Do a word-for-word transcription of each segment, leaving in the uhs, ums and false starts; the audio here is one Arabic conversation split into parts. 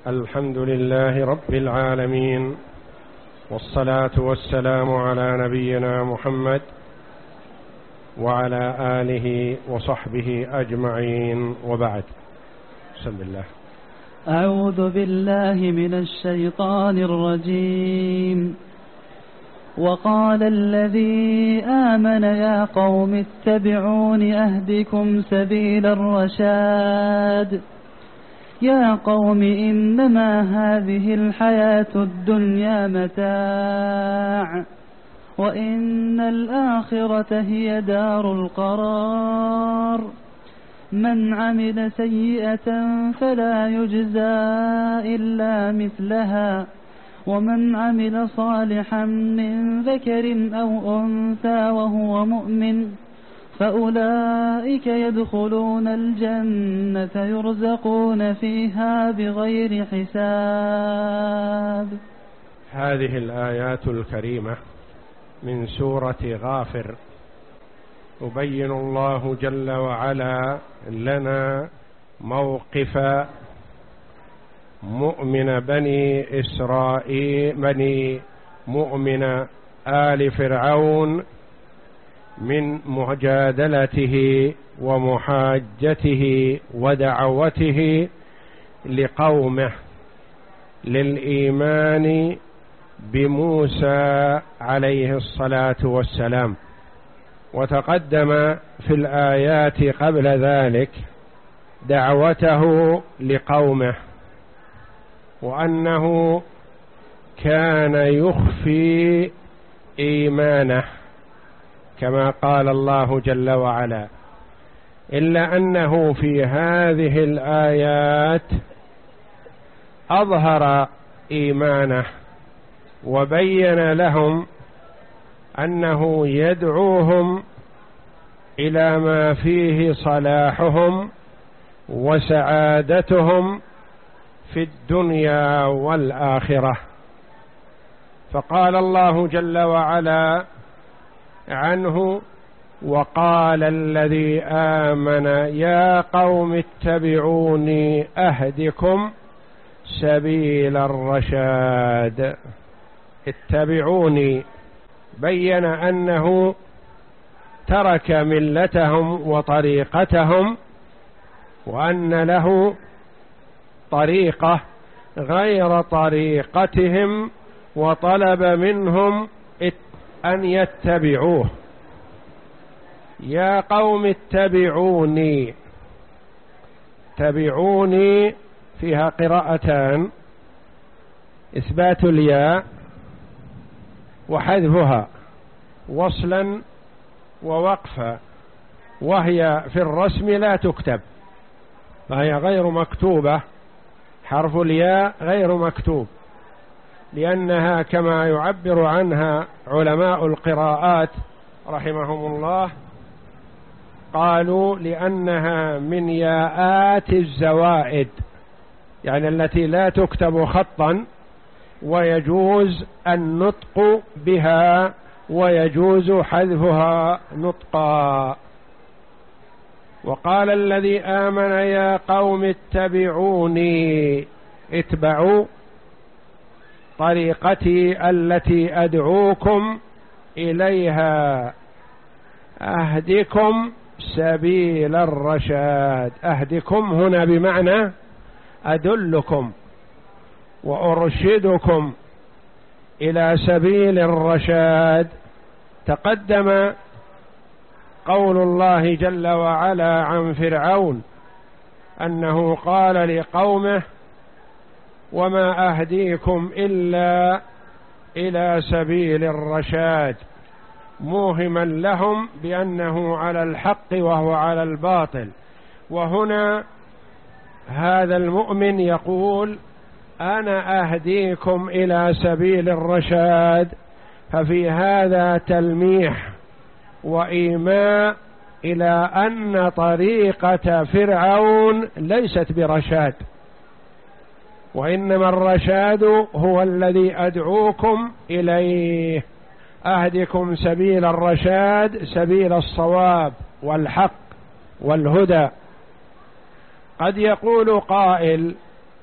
الحمد لله رب العالمين، والصلاة والسلام على نبينا محمد وعلى آله وصحبه أجمعين، وبعد. بسم الله. أعوذ بالله من الشيطان الرجيم. وقال الذي آمن يا قوم اتبعون أهدكم سبيل الرشاد. يا قوم إنما هذه الحياة الدنيا متاع، وإن الآخرة هي دار القرار. من عمل سيئة فلا يجزى إلا مثلها، ومن عمل صالحا من ذكر أو أنثى وهو مؤمن فأولئك يدخلون الجنة يرزقون فيها بغير حساب. هذه الآيات الكريمة من سورة غافر يبين الله جل وعلا لنا موقف مؤمن بني إسرائيل بني مؤمن آل فرعون من مجادلته ومحاجته ودعوته لقومه للإيمان بموسى عليه الصلاة والسلام. وتقدم في الآيات قبل ذلك دعوته لقومه، وأنه كان يخفي إيمانه كما قال الله جل وعلا، إلا أنه في هذه الآيات أظهر إيمانه وبين لهم أنه يدعوهم إلى ما فيه صلاحهم وسعادتهم في الدنيا والآخرة. فقال الله جل وعلا عنه: وقال الذي آمن يا قوم اتبعوني أهدكم سبيل الرشاد. اتبعوني، بين أنه ترك ملتهم وطريقتهم، وأن له طريقة غير طريقتهم، وطلب منهم أن يتبعوه. يا قوم اتبعوني، اتبعوني فيها قراءتان: إثبات الياء وحذفها وصلا ووقفا، وهي في الرسم لا تكتب، فهي غير مكتوبة. حرف الياء غير مكتوب، لأنها كما يعبر عنها علماء القراءات رحمهم الله، قالوا لأنها من ياءات الزوائد، يعني التي لا تكتب خطا ويجوز النطق بها ويجوز حذفها نطقا. وقال الذي آمن يا قوم اتبعوني، اتبعوا طريقتي التي أدعوكم إليها، أهدكم سبيل الرشاد. أهدكم هنا بمعنى أدلكم وأرشدكم إلى سبيل الرشاد. تقدم قول الله جل وعلا عن فرعون أنه قال لقومه: وما أهديكم إلا إلى سبيل الرشاد، موهما لهم بأنه على الحق وهو على الباطل. وهنا هذا المؤمن يقول: أنا أهديكم إلى سبيل الرشاد. ففي هذا تلميح وإيماء إلى أن طريقة فرعون ليست برشاد، وإنما الرشاد هو الذي أدعوكم إليه. أهدكم سبيل الرشاد، سبيل الصواب والحق والهدى. قد يقول قائل: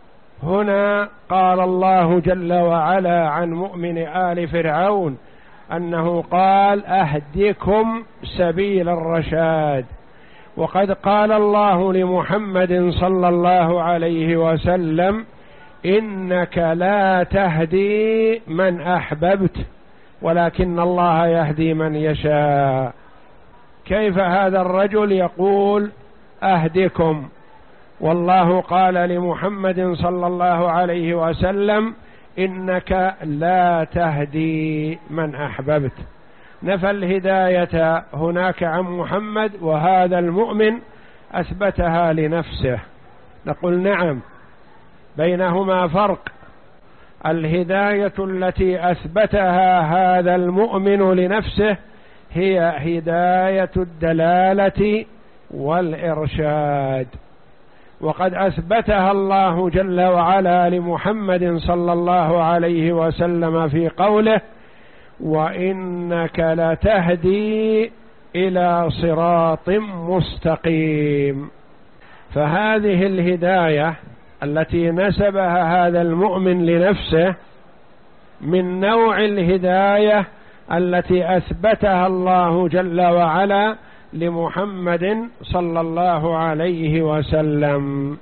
هنا قال الله جل وعلا عن مؤمن آل فرعون أنه قال أهدكم سبيل الرشاد، وقد قال الله لمحمد صلى الله عليه وسلم إنك لا تهدي من أحببت ولكن الله يهدي من يشاء. كيف هذا الرجل يقول أهدكم والله قال لمحمد صلى الله عليه وسلم إنك لا تهدي من أحببت؟ نفى الهداية هناك عن محمد وهذا المؤمن أثبتها لنفسه. نقول نعم، بينهما فرق. الهداية التي أثبتها هذا المؤمن لنفسه هي هداية الدلالة والإرشاد، وقد أثبتها الله جل وعلا لمحمد صلى الله عليه وسلم في قوله وإنك لتهدي إلى صراط مستقيم. فهذه الهداية التي نسبها هذا المؤمن لنفسه من نوع الهداية التي أثبتها الله جل وعلا لمحمد صلى الله عليه وسلم.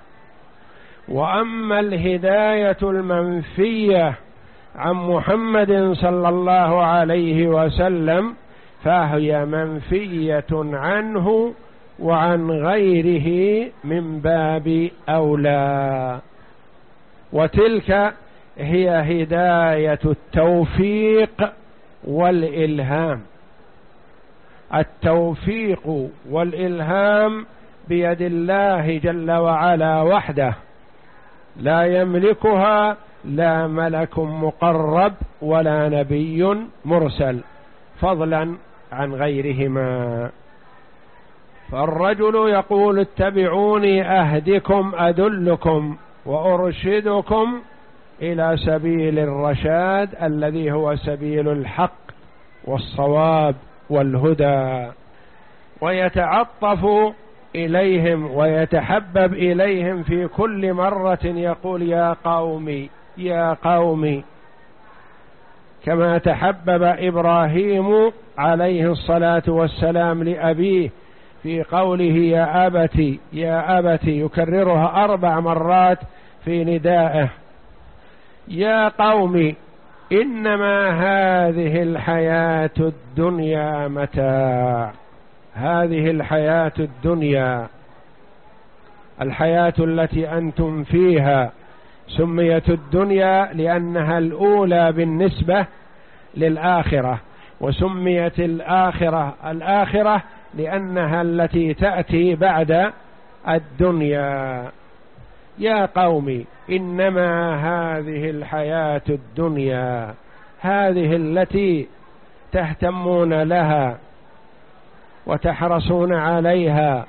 وأما الهداية المنفية عن محمد صلى الله عليه وسلم فهي منفية عنه وعن غيره من باب أولى، وتلك هي هداية التوفيق والإلهام. التوفيق والإلهام بيد الله جل وعلا وحده، لا يملكها لا ملك مقرب ولا نبي مرسل فضلا عن غيرهما. فالرجل يقول اتبعوني أهدكم أدلكم وأرشدكم إلى سبيل الرشاد الذي هو سبيل الحق والصواب والهدى، ويتعطف إليهم ويتحبب إليهم في كل مرة يقول يا قومي يا قومي، كما تحبب إبراهيم عليه الصلاة والسلام لأبيه في قوله يا أبتي يا أبتي، يكررها أربع مرات في ندائه. يا قوم إنما هذه الحياة الدنيا متاع. هذه الحياة الدنيا، الحياة التي أنتم فيها، سميت الدنيا لأنها الأولى بالنسبة للآخرة، وسميت الآخرة الآخرة لأنها التي تأتي بعد الدنيا. يا قوم إنما هذه الحياة الدنيا، هذه التي تهتمون لها وتحرصون عليها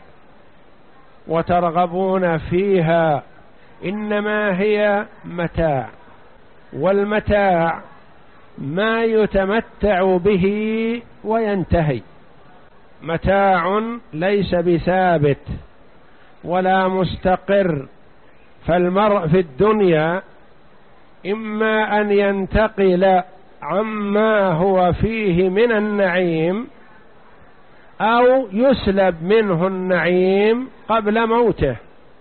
وترغبون فيها، إنما هي متاع، والمتاع ما يتمتع به وينتهي، متاع ليس بثابت ولا مستقر. فالمرء في الدنيا إما أن ينتقل عما هو فيه من النعيم أو يسلب منه النعيم قبل موته.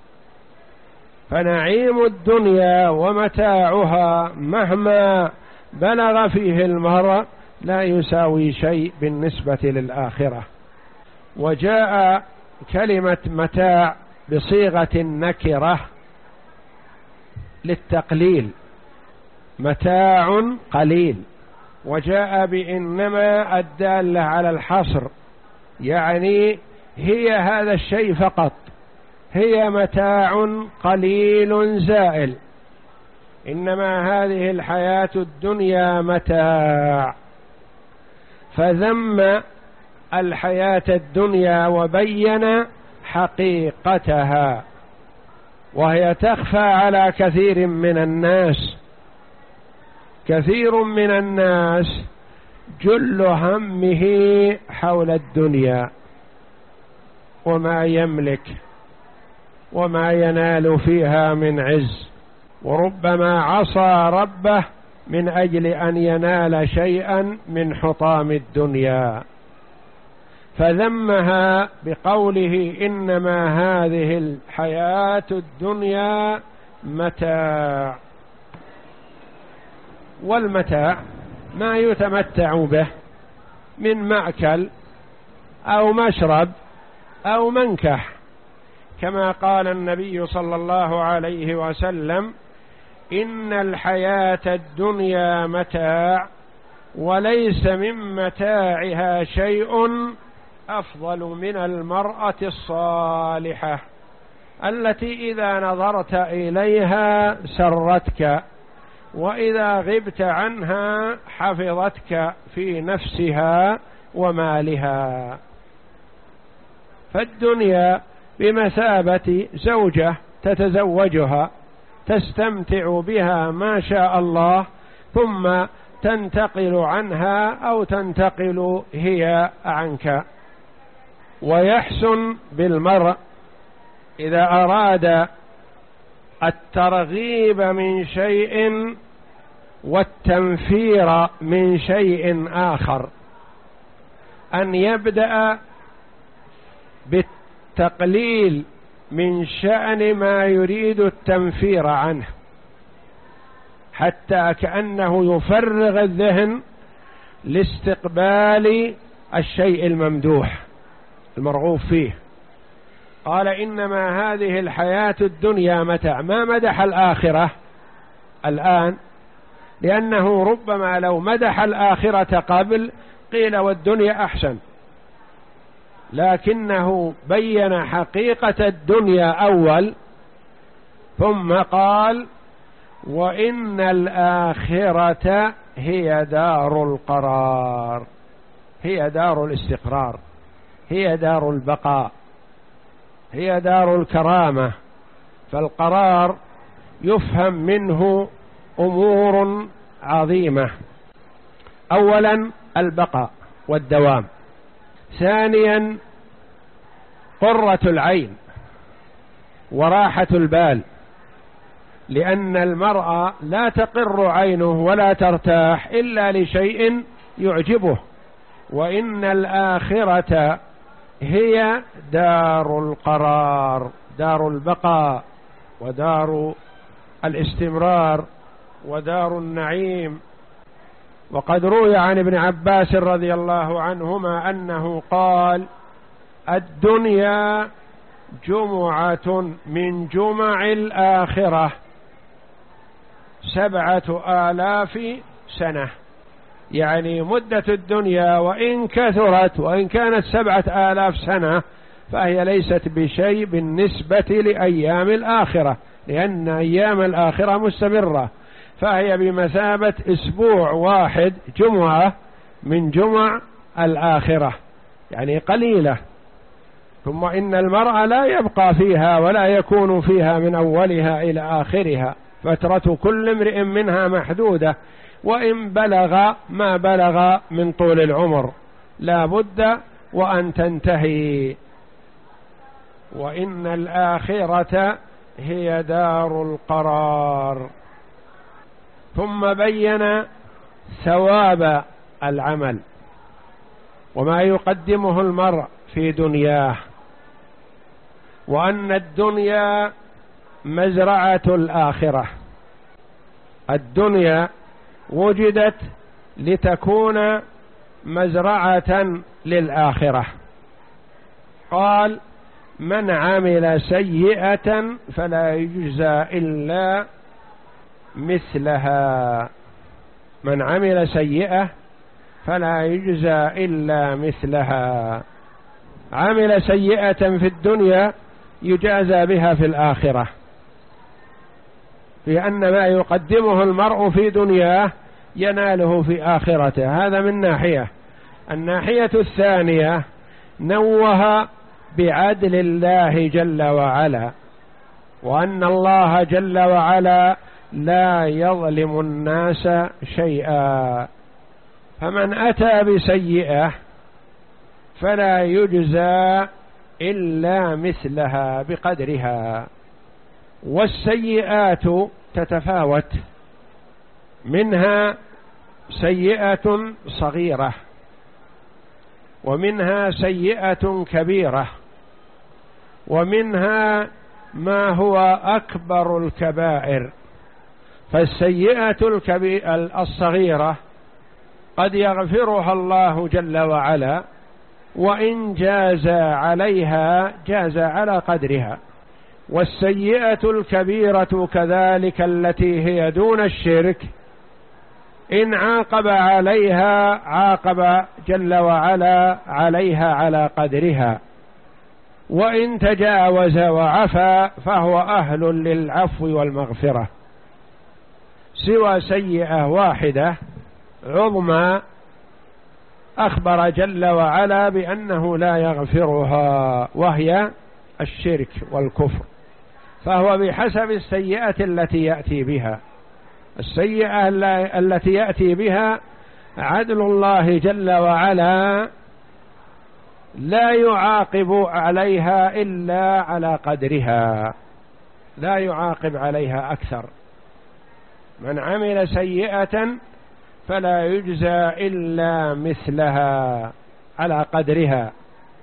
فنعيم الدنيا ومتاعها مهما بلغ فيه المرء لا يساوي شيء بالنسبة للآخرة. وجاء كلمة متاع بصيغة النكرة للتقليل، متاع قليل، وجاء بإنما الدالة على الحصر، يعني هي هذا الشيء فقط، هي متاع قليل زائل، إنما هذه الحياة الدنيا متاع. فذم الحياة الدنيا وبين حقيقتها، وهي تخفى على كثير من الناس. كثير من الناس جل همه حول الدنيا وما يملك وما ينال فيها من عز وربما عصى ربه من أجل أن ينال شيئا من حطام الدنيا، فذمها بقوله إنما هذه الحياة الدنيا متاع. والمتاع ما يتمتع به من مأكل أو مشرب أو منكح، كما قال النبي صلى الله عليه وسلم: إن الحياة الدنيا متاع وليس من متاعها شيء أفضل من المرأة الصالحة التي إذا نظرت إليها سرتك، وإذا غبت عنها حفظتك في نفسها ومالها. فالدنيا بمثابة زوجة تتزوجها تستمتع بها ما شاء الله، ثم تنتقل عنها أو تنتقل هي عنك. ويحسن بالمرء إذا أراد الترغيب من شيء والتنفير من شيء آخر أن يبدأ بالتقليل من شأن ما يريد التنفير عنه، حتى كأنه يفرغ الذهن لاستقبال الشيء الممدوح المرغوب فيه. قال: إنما هذه الحياة الدنيا متاع، ما مدح الآخرة الآن، لأنه ربما لو مدح الآخرة قبل قيل والدنيا أحسن، لكنه بين حقيقة الدنيا أول، ثم قال: وإن الآخرة هي دار القرار، هي دار الاستقرار، هي دار البقاء، هي دار الكرامة. فالقرار يفهم منه أمور عظيمة: أولا البقاء والدوام، ثانيا قرة العين وراحة البال، لأن المرء لا تقر عينه ولا ترتاح إلا لشيء يعجبه. وإن الآخرة هي دار القرار، دار البقاء ودار الاستمرار ودار النعيم. وقد روي عن ابن عباس رضي الله عنهما أنه قال: الدنيا جمعة من جمع الآخرة سبعة آلاف سنة، يعني مدة الدنيا وإن كثرت وإن كانت سبعة آلاف سنة فهي ليست بشيء بالنسبة لأيام الآخرة، لأن أيام الآخرة مستمرة، فهي بمثابة أسبوع واحد، جمعة من جمع الآخرة، يعني قليلة. ثم إن المرء لا يبقى فيها ولا يكون فيها من أولها إلى آخرها، فترة كل امرئ منها محدودة، وإن بلغ ما بلغ من طول العمر لا بد وأن تنتهي. وإن الآخرة هي دار القرار. ثم بين ثواب العمل وما يقدمه المرء في دنياه، وأن الدنيا مزرعة الآخرة. الدنيا وجدت لتكون مزرعة للآخرة. قال: من عمل سيئة فلا يجزى إلا مثلها، من عمل سيئة فلا يجزى إلا مثلها. عمل سيئة في الدنيا يجازى بها في الآخرة، لأن ما يقدمه المرء في دنياه يناله في آخرته. هذا من ناحية. الناحية الثانية نوه بعدل الله جل وعلا، وأن الله جل وعلا لا يظلم الناس شيئا، فمن أتى بسيئة فلا يجزى إلا مثلها بقدرها. والسيئات تتفاوت، منها سيئة صغيرة ومنها سيئة كبيرة ومنها ما هو أكبر الكبائر. فالسيئة الصغيرة قد يغفرها الله جل وعلا، وإن جاز عليها جاز على قدرها. والسيئة الكبيرة كذلك التي هي دون الشرك إن عاقب عليها عاقب جل وعلا عليها على قدرها، وإن تجاوز وعفى فهو أهل للعفو والمغفرة، سوى سيئة واحدة عظمى أخبر جل وعلا بأنه لا يغفرها، وهي الشرك والكفر، فهو بحسب السيئة التي يأتي بها. السيئة التي يأتي بها عدل الله جل وعلا لا يعاقب عليها إلا على قدرها، لا يعاقب عليها أكثر. من عمل سيئة فلا يجزى إلا مثلها على قدرها.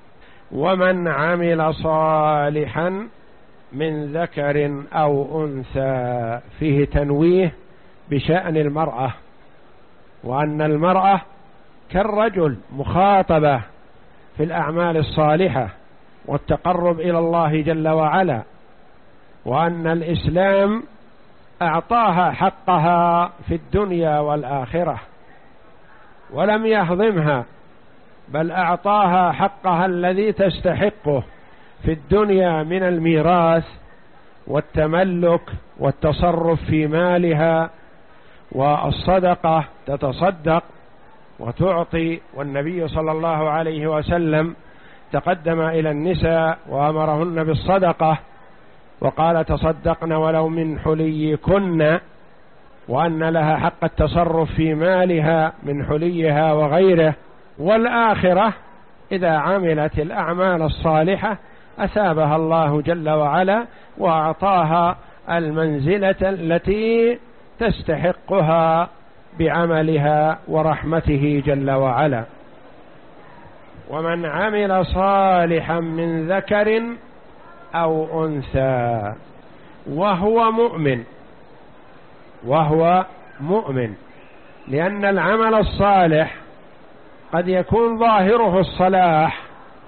ومن عمل صالحا من ذكر أو أنثى، فيه تنويه بشأن المرأة، وأن المرأة كالرجل مخاطبة في الأعمال الصالحة والتقرب إلى الله جل وعلا، وأن الإسلام أعطاها حقها في الدنيا والآخرة ولم يهضمها، بل أعطاها حقها الذي تستحقه في الدنيا من الميراث والتملك والتصرف في مالها والصدقة، تتصدق وتعطي. والنبي صلى الله عليه وسلم تقدم إلى النساء وأمرهن بالصدقة وقال تصدقن ولو من حليكن، وأن لها حق التصرف في مالها من حليها وغيره. والآخرة إذا عملت الأعمال الصالحة أثابها الله جل وعلا وأعطاها المنزلة التي تستحقها بعملها ورحمته جل وعلا. ومن عمل صالحا من ذكر أو أنثى وهو مؤمن، وهو مؤمن، لأن العمل الصالح قد يكون ظاهره الصلاح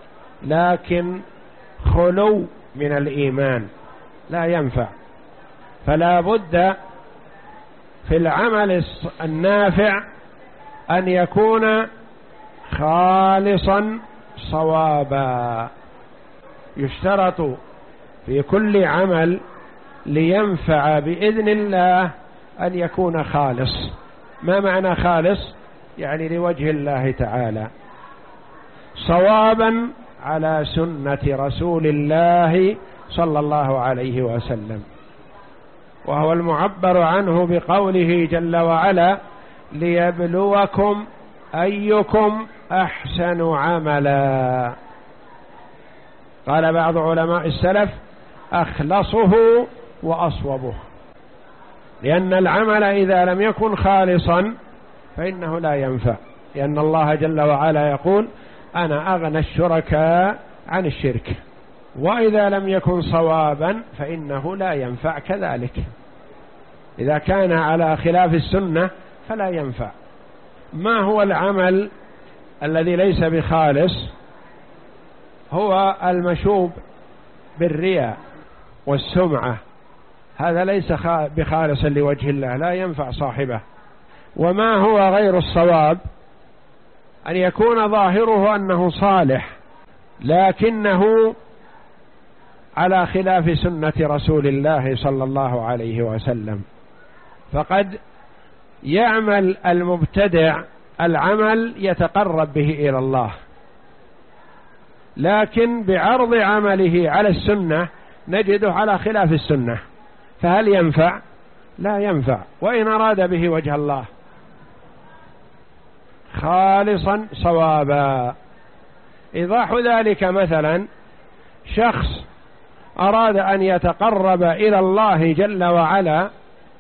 لكن خلو من الإيمان لا ينفع، فلا بد في العمل النافع أن يكون خالصا صوابا. يشترط في كل عمل لينفع بإذن الله أن يكون خالص. ما معنى خالص؟ يعني لوجه الله تعالى، صوابا على سنة رسول الله صلى الله عليه وسلم، وهو المعبر عنه بقوله جل وعلا ليبلوكم أيكم أحسن عملا. قال بعض علماء السلف أخلصه وأصوبه، لأن العمل إذا لم يكن خالصا فإنه لا ينفع، لأن الله جل وعلا يقول أنا أغنى الشركاء عن الشرك. وإذا لم يكن صوابا فإنه لا ينفع كذلك، إذا كان على خلاف السنة فلا ينفع. ما هو العمل الذي ليس بخالص؟ هو المشوب بالرياء والسمعة، هذا ليس بخالص لوجه الله، لا ينفع صاحبه. وما هو غير الصواب؟ أن يكون ظاهره أنه صالح لكنه على خلاف سنة رسول الله صلى الله عليه وسلم، فقد يعمل المبتدع العمل يتقرب به إلى الله، لكن بعرض عمله على السنة نجده على خلاف السنة، فهل ينفع؟ لا ينفع، وإن أراد به وجه الله خالصا صوابا. إيضاح ذلك مثلا شخص أراد أن يتقرب إلى الله جل وعلا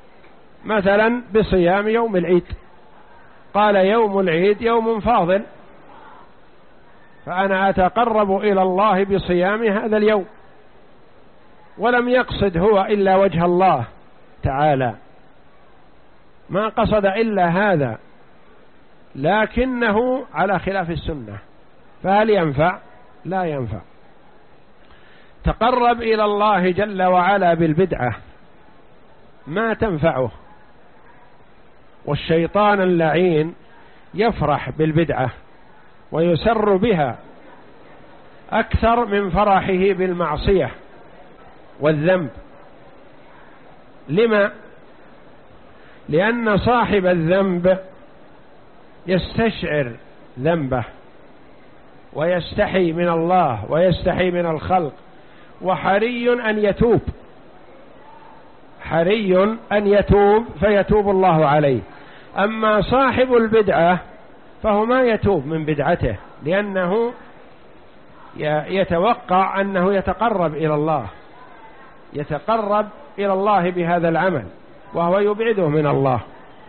مثلا بصيام يوم العيد، قال يوم العيد يوم فاضل، فأنا أتقرب إلى الله بصيام هذا اليوم، ولم يقصد هو إلا وجه الله تعالى، ما قصد إلا هذا، لكنه على خلاف السنة، فهل ينفع؟ لا ينفع. تقرب إلى الله جل وعلا بالبدعة ما تنفعه، والشيطان اللعين يفرح بالبدعة ويسر بها أكثر من فرحه بالمعصية والذنب. لما؟ لأن صاحب الذنب يستشعر ذنبه ويستحي من الله ويستحي من الخلق، وحري أن يتوب، حري أن يتوب فيتوب الله عليه. أما صاحب البدعة فهو ما يتوب من بدعته، لأنه يتوقع أنه يتقرب إلى الله، يتقرب إلى الله بهذا العمل وهو يبعده من الله.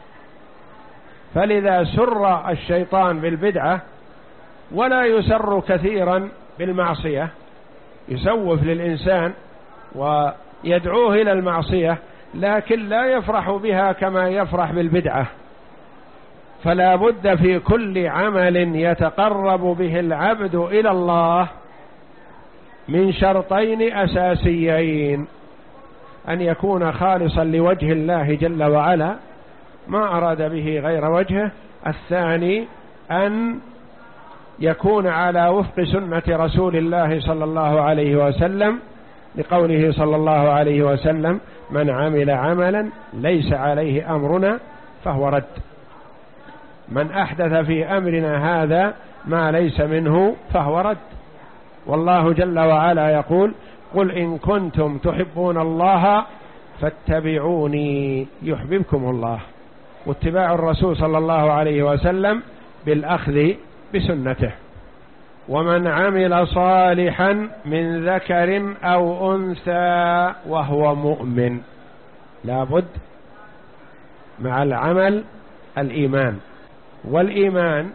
فلذا سر الشيطان بالبدعة ولا يسر كثيرا بالمعصية، يسوف للإنسان ويدعوه إلى المعصية، لكن لا يفرح بها كما يفرح بالبدعة. فلا بد في كل عمل يتقرب به العبد إلى الله من شرطين أساسيين: أن يكون خالصا لوجه الله جل وعلا ما أراد به غير وجهه، الثاني أن يكون على وفق سنة رسول الله صلى الله عليه وسلم، لقوله صلى الله عليه وسلم: من عمل عملا ليس عليه أمرنا فهو رد. من أحدث في أمرنا هذا ما ليس منه فهو رد. والله جل وعلا يقول: قل إن كنتم تحبون الله فاتبعوني يحببكم الله. واتباع الرسول صلى الله عليه وسلم بالأخذ بسنته. ومن عمل صالحا من ذكر أو أنثى وهو مؤمن، لابد مع العمل الإيمان، والإيمان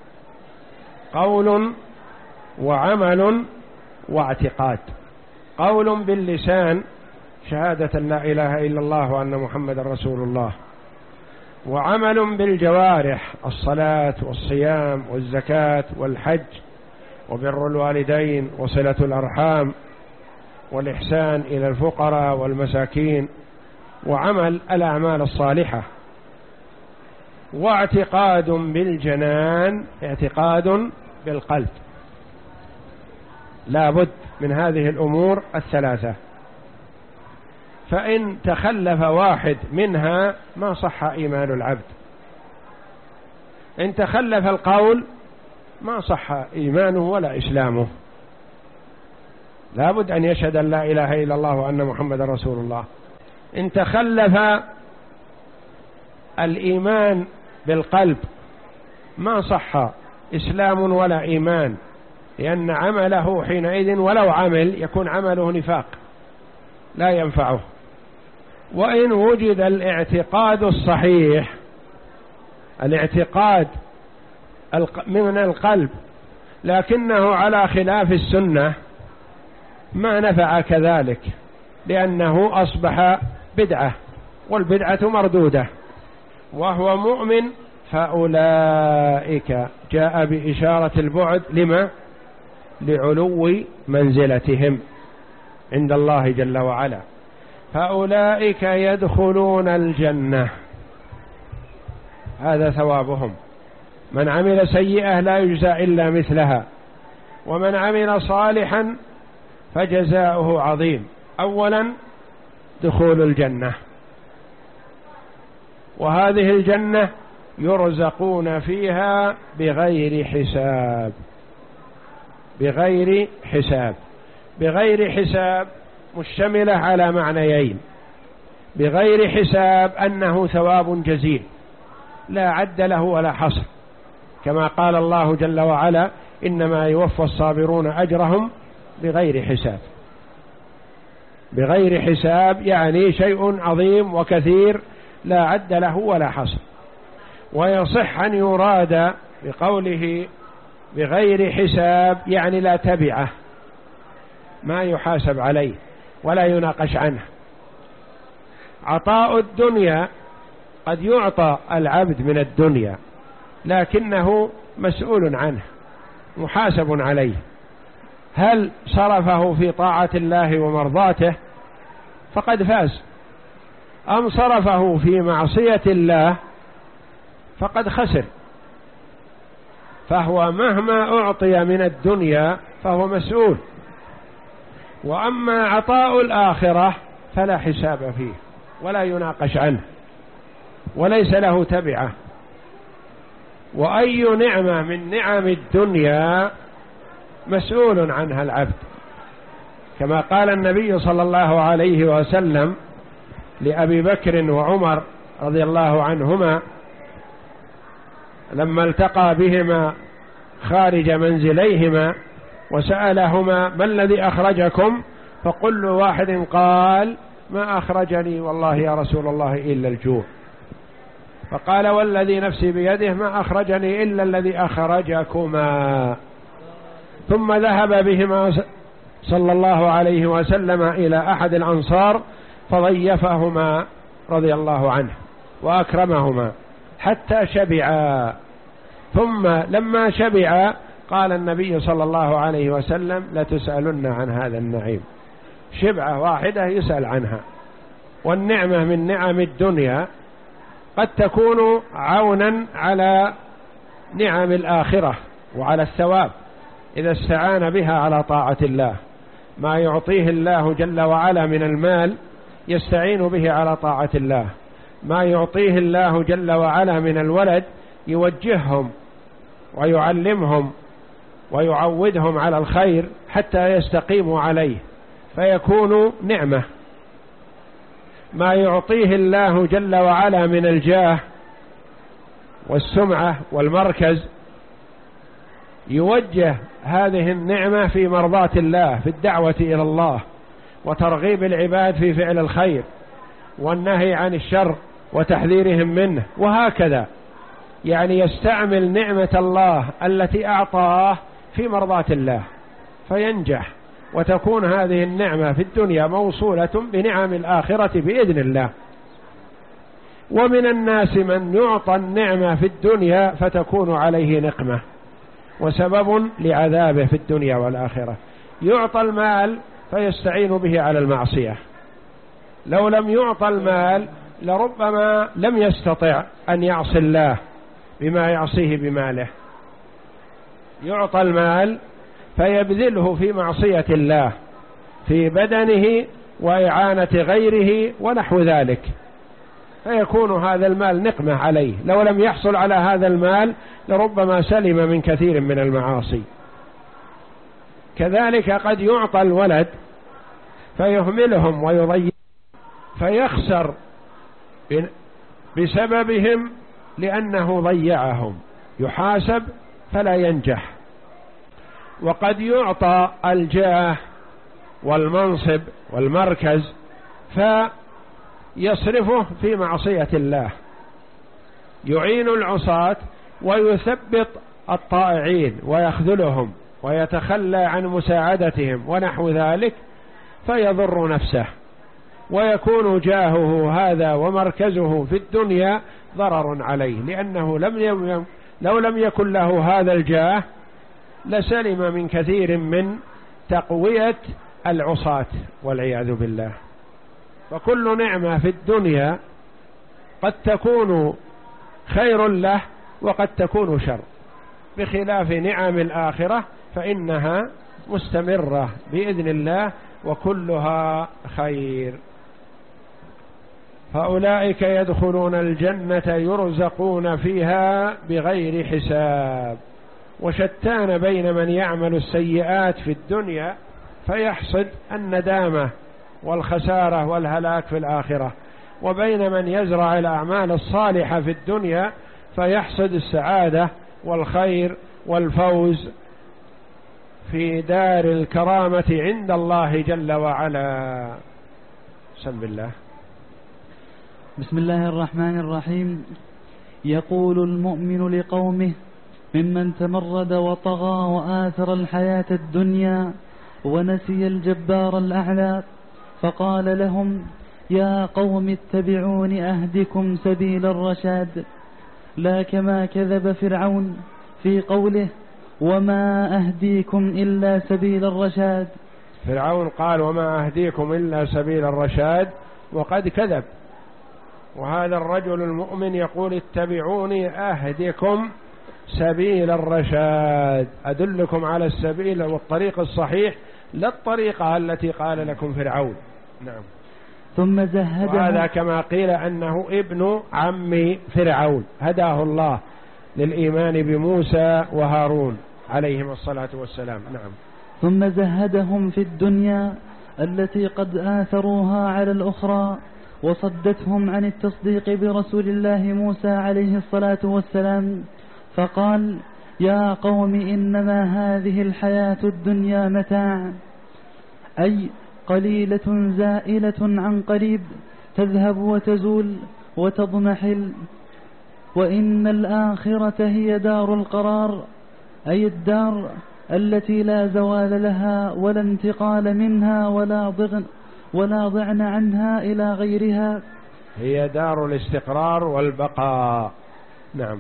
قول وعمل واعتقاد. قول باللسان شهادة لا إله إلا الله وأن محمد رسول الله، وعمل بالجوارح الصلاة والصيام والزكاة والحج وبر الوالدين وصلة الأرحام والإحسان إلى الفقراء والمساكين، وعمل الأعمال الصالحة. واعتقاد بالجنان، اعتقاد بالقلب. لا بد من هذه الأمور الثلاثة، فإن تخلف واحد منها ما صح إيمان العبد. إن تخلف القول ما صح إيمانه ولا إسلامه. لا بد أن يشهد أن لا إله إلا الله وأن محمد رسول الله. إن تخلف الإيمان بالقلب ما صح إسلام ولا إيمان، لأن عمله حينئذ ولو عمل يكون عمله نفاق لا ينفعه. وإن وجد الاعتقاد الصحيح، الاعتقاد من القلب لكنه على خلاف السنة، ما نفع كذلك، لأنه أصبح بدعة، والبدعة مردودة. وهو مؤمن فأولئك جاء بإشارة البعد لما؟ لعلو منزلتهم عند الله جل وعلا. فأولئك يدخلون الجنة، هذا ثوابهم. من عمل سيئة لا يجزى إلا مثلها، ومن عمل صالحا فجزاؤه عظيم. أولا دخول الجنة، وهذه الجنة يرزقون فيها بغير حساب. بغير حساب، بغير حساب مشتملة على معنيين: بغير حساب أنه ثواب جزيل لا عد له ولا حصر، كما قال الله جل وعلا: إنما يوفى الصابرون أجرهم بغير حساب. بغير حساب يعني شيء عظيم وكثير لا عد له ولا حصر. ويصح أن يراد بقوله بغير حساب يعني لا تبعه، ما يحاسب عليه ولا يناقش عنه. عطاء الدنيا قد يعطى العبد من الدنيا لكنه مسؤول عنه محاسب عليه، هل صرفه في طاعة الله ومرضاته فقد فاز، أم صرفه في معصية الله فقد خسر. فهو مهما أعطي من الدنيا فهو مسؤول. وأما عطاء الآخرة فلا حساب فيه ولا يناقش عنه وليس له تبعة. وأي نعمة من نعم الدنيا مسؤول عنها العبد، كما قال النبي صلى الله عليه وسلم لأبي بكر وعمر رضي الله عنهما لما التقى بهما خارج منزليهما وسألهما ما الذي أخرجكم، فكل واحد قال ما أخرجني والله يا رسول الله إلا الجوع. فقال والذي نفسي بيده ما أخرجني إلا الذي أخرجكما. ثم ذهب بهما صلى الله عليه وسلم إلى أحد الأنصار فضيفهما رضي الله عنه وأكرمهما حتى شبعا. ثم لما شبعا قال النبي صلى الله عليه وسلم لتسألن عن هذا النعيم. شبعة واحدة يسأل عنها. والنعمة من نعم الدنيا قد تكون عونا على نعم الآخرة وعلى الثواب إذا استعان بها على طاعة الله. ما يعطيه الله جل وعلا من المال يستعين به على طاعة الله، ما يعطيه الله جل وعلا من الولد يوجههم ويعلمهم ويعودهم على الخير حتى يستقيموا عليه فيكون نعمة. ما يعطيه الله جل وعلا من الجاه والسمعة والمركز يوجه هذه النعمة في مرضاة الله، في الدعوة إلى الله وترغيب العباد في فعل الخير والنهي عن الشر وتحذيرهم منه، وهكذا. يعني يستعمل نعمة الله التي أعطاه في مرضاة الله فينجح، وتكون هذه النعمة في الدنيا موصولة بنعم الآخرة بإذن الله. ومن الناس من يعطى النعمة في الدنيا فتكون عليه نقمة وسبب لعذابه في الدنيا والآخرة. يعطى المال فيستعين به على المعصية، لو لم يعطى المال لربما لم يستطع أن يعصي الله بما يعصيه بماله. يعطى المال فيبذله في معصية الله في بدنه وإعانة غيره ونحو ذلك، فيكون هذا المال نقمة عليه. لو لم يحصل على هذا المال لربما سلم من كثير من المعاصي. كذلك قد يعطى الولد فيهملهم ويضيع فيخسر بسببهم لأنه ضيعهم، يحاسب فلا ينجح. وقد يعطى الجاه والمنصب والمركز فيصرفه في معصية الله، يعين العصاة ويثبط الطائعين ويخذلهم ويتخلى عن مساعدتهم ونحو ذلك فيضر نفسه، ويكون جاهه هذا ومركزه في الدنيا ضرر عليه، لأنه لم يم لو لم يكن له هذا الجاه لسلم من كثير من تقوية العصاة والعياذ بالله. فكل نعمة في الدنيا قد تكون خير له وقد تكون شر، بخلاف نعم الآخرة فإنها مستمرة بإذن الله وكلها خير. فأولئك يدخلون الجنة يرزقون فيها بغير حساب. وشتان بين من يعمل السيئات في الدنيا فيحصد الندامة والخسارة والهلاك في الآخرة، وبين من يزرع الأعمال الصالحة في الدنيا فيحصد السعادة والخير والفوز في دار الكرامة عند الله جل وعلا. بسم الله. بسم الله الرحمن الرحيم. يقول المؤمن لقومه ممن تمرد وطغى وآثر الحياة الدنيا ونسي الجبار الأعلى، فقال لهم: يا قوم اتبعون أهدكم سبيل الرشاد. لا كما كذب فرعون في قوله: وما أهديكم إلا سبيل الرشاد. فرعون قال: وما أهديكم إلا سبيل الرشاد، وقد كذب. وهذا الرجل المؤمن يقول: اتبعوني أهدكم سبيل الرشاد، أدلكم على السبيل والطريق الصحيح، لا الطريقة التي قال لكم فرعون. نعم. ثم زهده. وهذا كما قيل أنه ابن عم فرعون، هداه الله للإيمان بموسى وهارون عليهما الصلاة والسلام. نعم. ثم زهدهم في الدنيا التي قد آثروها على الأخرى، وصدتهم عن التصديق برسول الله موسى عليه الصلاة والسلام، فقال: يا قوم إنما هذه الحياة الدنيا متاع، أي قليلة زائلة عن قريب، تذهب وتزول وتضمحل، وإن الآخرة هي دار القرار، أي الدار التي لا زوال لها ولا انتقال منها ولا ضغن ولا ضعن عنها إلى غيرها، هي دار الاستقرار والبقاء. نعم.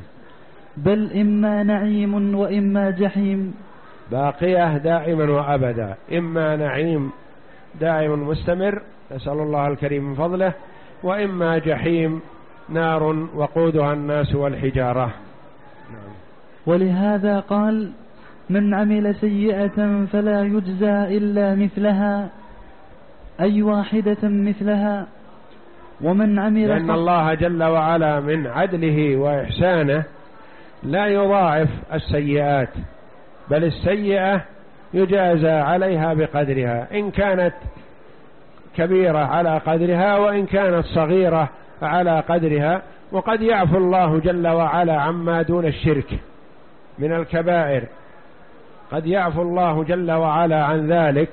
بل إما نعيم وإما جحيم، باقية دائما وأبدا، إما نعيم دائم مستمر نسأل الله الكريم من فضله، وإما جحيم نار وقودها الناس والحجارة. نعم. ولهذا قال: من عمل سيئة فلا يجزى إلا مثلها، أي واحدة مثلها. ومن عمل لأن الله جل وعلا من عدله وإحسانه لا يضاعف السيئات، بل السيئة يجازى عليها بقدرها، إن كانت كبيرة على قدرها وإن كانت صغيرة على قدرها. وقد يعفو الله جل وعلا عما دون الشرك من الكبائر، قد يعفو الله جل وعلا عن ذلك.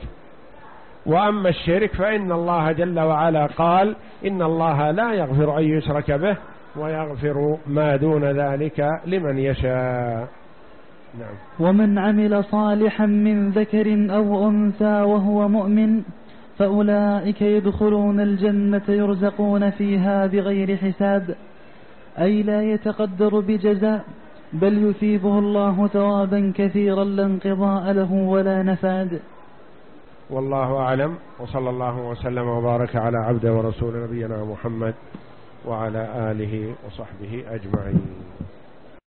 وأما الشرك فإن الله جل وعلا قال: إن الله لا يغفر أن يشرك به ويغفر ما دون ذلك لمن يشاء. نعم. ومن عمل صالحا من ذكر أو أنثى وهو مؤمن فأولئك يدخلون الجنة يرزقون فيها بغير حساب، أي لا يتقدر بجزاء، بل يثيبه الله ثوابا كثيرا لا انقضاء له ولا نفاد. والله أعلم، وصلى الله وسلم وبارك على عبده ورسول نبينا محمد وعلى آله وصحبه أجمعين.